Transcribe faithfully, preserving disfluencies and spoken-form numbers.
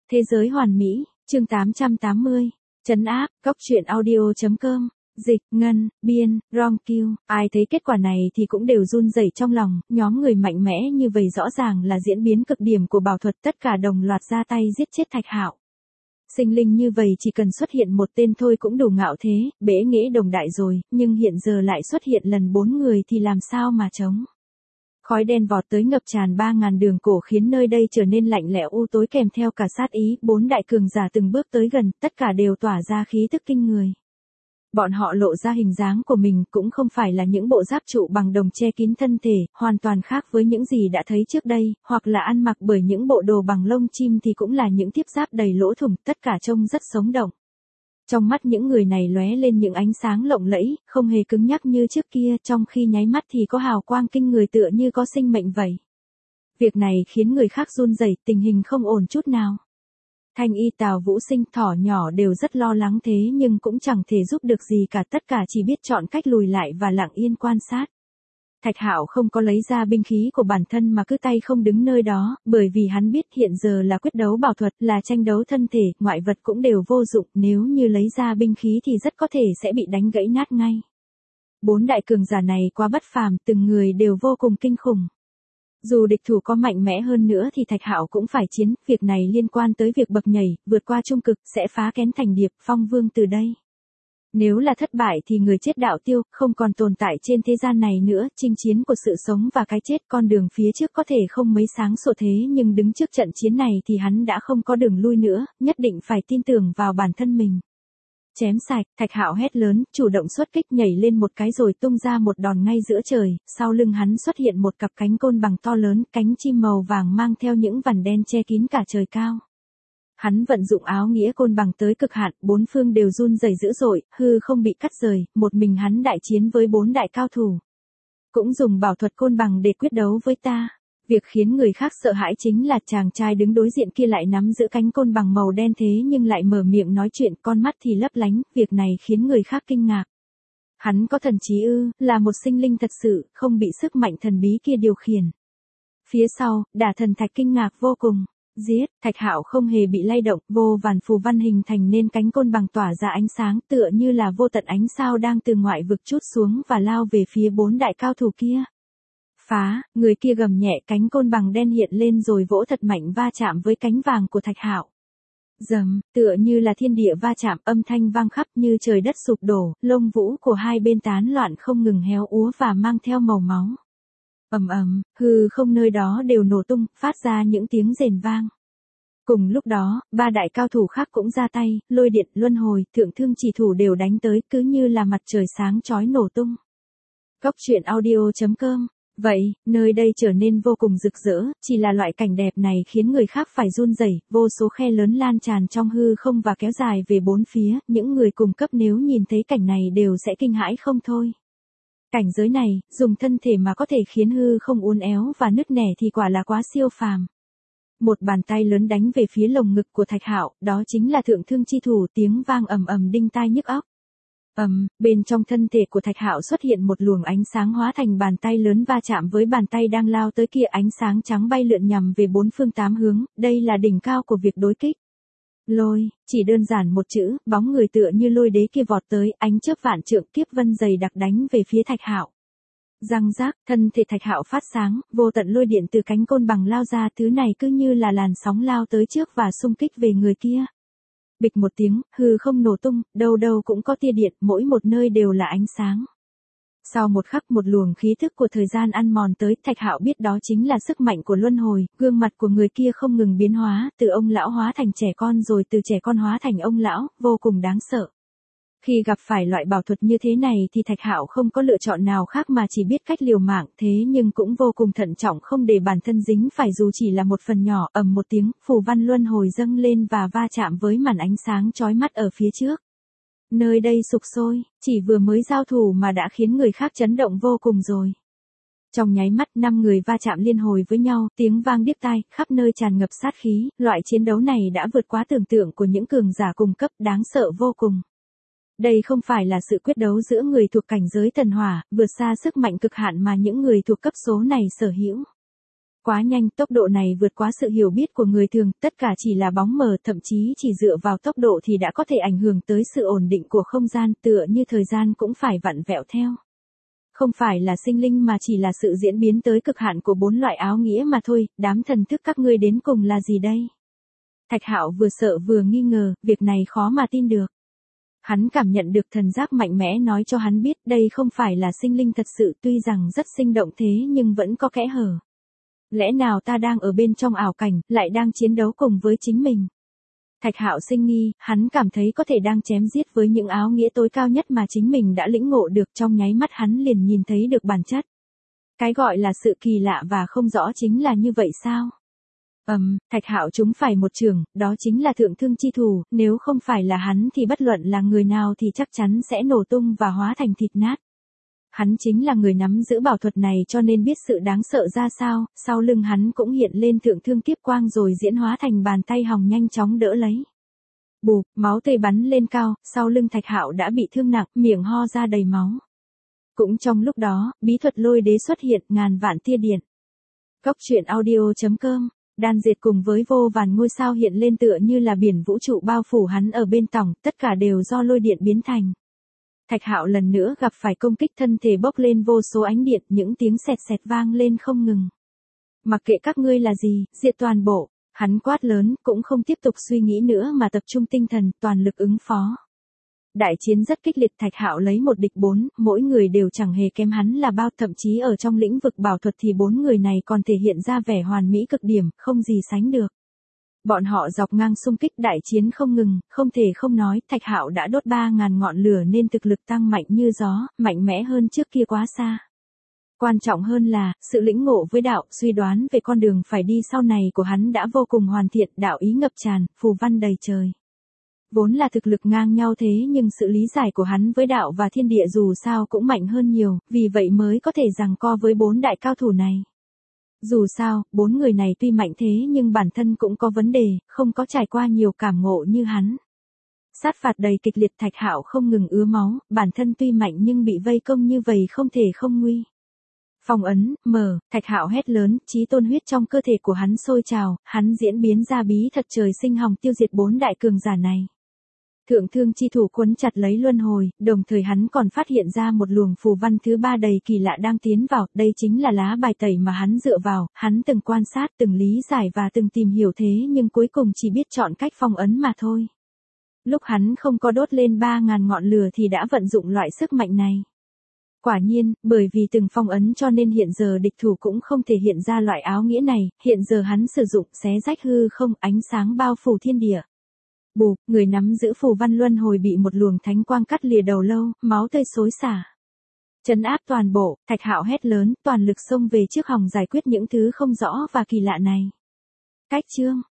Thế giới hoàn mỹ, chương tám trăm tám mươi. Trấn áp, Cóc truyện audio chấm com. Dịch, Ngân, Biên, Rom Q. Ai thấy kết quả này thì cũng đều run rẩy trong lòng, nhóm người mạnh mẽ như vậy rõ ràng là diễn biến cực điểm của bảo thuật, tất cả đồng loạt ra tay giết chết Thạch Hạo. Sinh linh như vậy chỉ cần xuất hiện một tên thôi cũng đủ ngạo thế, bẽ nghễ đồng đại rồi, nhưng hiện giờ lại xuất hiện lần bốn người thì làm sao mà chống. Khói đen vọt tới ngập tràn ba ngàn đường cổ khiến nơi đây trở nên lạnh lẽo u tối kèm theo cả sát ý, bốn đại cường giả từng bước tới gần, tất cả đều tỏa ra khí tức kinh người. Bọn họ lộ ra hình dáng của mình cũng không phải là những bộ giáp trụ bằng đồng che kín thân thể, hoàn toàn khác với những gì đã thấy trước đây, hoặc là ăn mặc bởi những bộ đồ bằng lông chim thì cũng là những tiếp giáp đầy lỗ thủng, tất cả trông rất sống động. Trong mắt những người này lóe lên những ánh sáng lộng lẫy, không hề cứng nhắc như trước kia, trong khi nháy mắt thì có hào quang kinh người tựa như có sinh mệnh vậy. Việc này khiến người khác run rẩy, tình hình không ổn chút nào. Thanh Y, Tào Vũ Sinh, Thỏ Nhỏ đều rất lo lắng thế nhưng cũng chẳng thể giúp được gì cả, tất cả chỉ biết chọn cách lùi lại và lặng yên quan sát. Thạch Hạo không có lấy ra binh khí của bản thân mà cứ tay không đứng nơi đó, bởi vì hắn biết hiện giờ là quyết đấu bảo thuật, là tranh đấu thân thể, ngoại vật cũng đều vô dụng, nếu như lấy ra binh khí thì rất có thể sẽ bị đánh gãy nát ngay. Bốn đại cường giả này quá bất phàm, từng người đều vô cùng kinh khủng. Dù địch thủ có mạnh mẽ hơn nữa thì Thạch Hạo cũng phải chiến, việc này liên quan tới việc bậc nhảy, vượt qua trung cực, sẽ phá kén thành điệp, phong vương từ đây. Nếu là thất bại thì người chết đạo tiêu, không còn tồn tại trên thế gian này nữa, chinh chiến của sự sống và cái chết, con đường phía trước có thể không mấy sáng sủa thế nhưng đứng trước trận chiến này thì hắn đã không có đường lui nữa, nhất định phải tin tưởng vào bản thân mình. Chém sạch, Thạch Hạo hét lớn, chủ động xuất kích, nhảy lên một cái rồi tung ra một đòn ngay giữa trời, sau lưng hắn xuất hiện một cặp cánh côn bằng to lớn, cánh chim màu vàng mang theo những vằn đen che kín cả trời cao. Hắn vận dụng áo nghĩa côn bằng tới cực hạn, bốn phương đều run rẩy dữ dội, hư không bị cắt rời, một mình hắn đại chiến với bốn đại cao thủ. Cũng dùng bảo thuật côn bằng để quyết đấu với ta. Việc khiến người khác sợ hãi chính là chàng trai đứng đối diện kia lại nắm giữ cánh côn bằng màu đen thế nhưng lại mở miệng nói chuyện, con mắt thì lấp lánh, việc này khiến người khác kinh ngạc. Hắn có thần trí ư, là một sinh linh thật sự, không bị sức mạnh thần bí kia điều khiển. Phía sau, Đả Thần Thạch kinh ngạc vô cùng. Giết, Thạch Hạo không hề bị lay động, vô vàn phù văn hình thành nên cánh côn bằng tỏa ra ánh sáng tựa như là vô tận ánh sao đang từ ngoại vực trút xuống và lao về phía bốn đại cao thủ kia. Phá, người kia gầm nhẹ, cánh côn bằng đen hiện lên rồi vỗ thật mạnh va chạm với cánh vàng của Thạch Hạo. Rầm, tựa như là thiên địa va chạm, âm thanh vang khắp như trời đất sụp đổ, lông vũ của hai bên tán loạn không ngừng héo úa và mang theo màu máu. Ầm ầm, hư không nơi đó đều nổ tung, phát ra những tiếng rền vang. Cùng lúc đó, ba đại cao thủ khác cũng ra tay, Lôi Điện, Luân Hồi, Thượng Thương Chỉ Thủ đều đánh tới, cứ như là mặt trời sáng chói nổ tung. Cóc truyện audio chấm com. Vậy, nơi đây trở nên vô cùng rực rỡ, chỉ là loại cảnh đẹp này khiến người khác phải run rẩy, vô số khe lớn lan tràn trong hư không và kéo dài về bốn phía, những người cùng cấp nếu nhìn thấy cảnh này đều sẽ kinh hãi không thôi. Cảnh giới này, dùng thân thể mà có thể khiến hư không uốn éo và nứt nẻ thì quả là quá siêu phàm. Một bàn tay lớn đánh về phía lồng ngực của Thạch Hạo, đó chính là Thượng Thương Chi Thủ, tiếng vang ầm ầm đinh tai nhức óc. Ầm, bên trong thân thể của Thạch Hạo xuất hiện một luồng ánh sáng hóa thành bàn tay lớn va chạm với bàn tay đang lao tới kia, ánh sáng trắng bay lượn nhằm về bốn phương tám hướng, đây là đỉnh cao của việc đối kích. Lôi, chỉ đơn giản một chữ, bóng người tựa như lôi đế kia vọt tới, ánh chớp vạn trượng kiếp vân dày đặc đánh về phía Thạch Hạo. Răng rác, thân thể Thạch Hạo phát sáng, vô tận lôi điện từ cánh côn bằng lao ra, thứ này cứ như là làn sóng lao tới trước và xung kích về người kia. Bịch một tiếng, hư không nổ tung, đâu đâu cũng có tia điện, mỗi một nơi đều là ánh sáng. Sau một khắc một luồng khí thức của thời gian ăn mòn tới, Thạch Hạo biết đó chính là sức mạnh của luân hồi, gương mặt của người kia không ngừng biến hóa, từ ông lão hóa thành trẻ con rồi từ trẻ con hóa thành ông lão, vô cùng đáng sợ. Khi gặp phải loại bảo thuật như thế này thì Thạch Hạo không có lựa chọn nào khác mà chỉ biết cách liều mạng, thế nhưng cũng vô cùng thận trọng không để bản thân dính phải dù chỉ là một phần nhỏ, ầm một tiếng, phù văn luân hồi dâng lên và va chạm với màn ánh sáng chói mắt ở phía trước. Nơi đây sục sôi, chỉ vừa mới giao thủ mà đã khiến người khác chấn động vô cùng rồi. Trong nháy mắt, năm người va chạm liên hồi với nhau, tiếng vang điếc tai, khắp nơi tràn ngập sát khí, loại chiến đấu này đã vượt quá tưởng tượng của những cường giả cùng cấp, đáng sợ vô cùng. Đây không phải là sự quyết đấu giữa người thuộc cảnh giới thần hỏa, vượt xa sức mạnh cực hạn mà những người thuộc cấp số này sở hữu. Quá nhanh, tốc độ này vượt quá sự hiểu biết của người thường, tất cả chỉ là bóng mờ, thậm chí chỉ dựa vào tốc độ thì đã có thể ảnh hưởng tới sự ổn định của không gian, tựa như thời gian cũng phải vặn vẹo theo. Không phải là sinh linh mà chỉ là sự diễn biến tới cực hạn của bốn loại áo nghĩa mà thôi, đám thần thức các ngươi đến cùng là gì đây? Thạch Hạo vừa sợ vừa nghi ngờ, việc này khó mà tin được. Hắn cảm nhận được thần giác mạnh mẽ nói cho hắn biết đây không phải là sinh linh thật sự, tuy rằng rất sinh động thế nhưng vẫn có kẽ hở. Lẽ nào ta đang ở bên trong ảo cảnh, lại đang chiến đấu cùng với chính mình? Thạch Hạo sinh nghi, hắn cảm thấy có thể đang chém giết với những áo nghĩa tối cao nhất mà chính mình đã lĩnh ngộ được, trong nháy mắt hắn liền nhìn thấy được bản chất. Cái gọi là sự kỳ lạ và không rõ chính là như vậy sao? Ầm, um, Thạch Hạo trúng phải một trường, đó chính là thượng thương chi thủ, nếu không phải là hắn thì bất luận là người nào thì chắc chắn sẽ nổ tung và hóa thành thịt nát. Hắn chính là người nắm giữ bảo thuật này cho nên biết sự đáng sợ ra sao, sau lưng hắn cũng hiện lên thượng thương kiếp quang rồi diễn hóa thành bàn tay hòng nhanh chóng đỡ lấy. Bụp, máu tươi bắn lên cao, sau lưng Thạch Hạo đã bị thương nặng, miệng ho ra đầy máu. Cũng trong lúc đó, bí thuật lôi đế xuất hiện, ngàn vạn tia điện. Góc truyện audio chấm com, đan diệt cùng với vô vàn ngôi sao hiện lên tựa như là biển vũ trụ bao phủ hắn ở bên tỏng, tất cả đều do lôi điện biến thành. Thạch Hạo lần nữa gặp phải công kích, thân thể bốc lên vô số ánh điện, những tiếng sẹt sẹt vang lên không ngừng. Mặc kệ các ngươi là gì, diệt toàn bộ, hắn quát lớn, cũng không tiếp tục suy nghĩ nữa mà tập trung tinh thần, toàn lực ứng phó. Đại chiến rất kích liệt, Thạch Hạo lấy một địch bốn, mỗi người đều chẳng hề kém hắn là bao, thậm chí ở trong lĩnh vực bảo thuật thì bốn người này còn thể hiện ra vẻ hoàn mỹ cực điểm, không gì sánh được. Bọn họ dọc ngang xung kích, đại chiến không ngừng, không thể không nói, Thạch Hạo đã đốt ba ngàn ngọn lửa nên thực lực tăng mạnh như gió, mạnh mẽ hơn trước kia quá xa. Quan trọng hơn là, sự lĩnh ngộ với đạo, suy đoán về con đường phải đi sau này của hắn đã vô cùng hoàn thiện, đạo ý ngập tràn, phù văn đầy trời. Vốn là thực lực ngang nhau thế nhưng sự lý giải của hắn với đạo và thiên địa dù sao cũng mạnh hơn nhiều, vì vậy mới có thể giằng co với bốn đại cao thủ này. Dù sao, bốn người này tuy mạnh thế nhưng bản thân cũng có vấn đề, không có trải qua nhiều cảm ngộ như hắn. Sát phạt đầy kịch liệt, Thạch Hạo không ngừng ứa máu, bản thân tuy mạnh nhưng bị vây công như vậy không thể không nguy. Phong ấn, mở, Thạch Hạo hét lớn, chí tôn huyết trong cơ thể của hắn sôi trào, hắn diễn biến ra bí thật trời sinh hòng tiêu diệt bốn đại cường giả này. Thượng thương chi thủ quấn chặt lấy luân hồi, đồng thời hắn còn phát hiện ra một luồng phù văn thứ ba đầy kỳ lạ đang tiến vào, đây chính là lá bài tẩy mà hắn dựa vào, hắn từng quan sát, từng lý giải và từng tìm hiểu thế nhưng cuối cùng chỉ biết chọn cách phong ấn mà thôi. Lúc hắn không có đốt lên ba ngàn ngọn lửa thì đã vận dụng loại sức mạnh này. Quả nhiên, bởi vì từng phong ấn cho nên hiện giờ địch thủ cũng không thể hiện ra loại áo nghĩa này, hiện giờ hắn sử dụng xé rách hư không, ánh sáng bao phủ thiên địa. Bụp, người nắm giữ phù văn luân hồi bị một luồng thánh quang cắt lìa đầu lâu, máu tươi xối xả. Trấn áp toàn bộ, Thạch Hạo hét lớn, toàn lực xông về trước hòng giải quyết những thứ không rõ và kỳ lạ này. Cách chương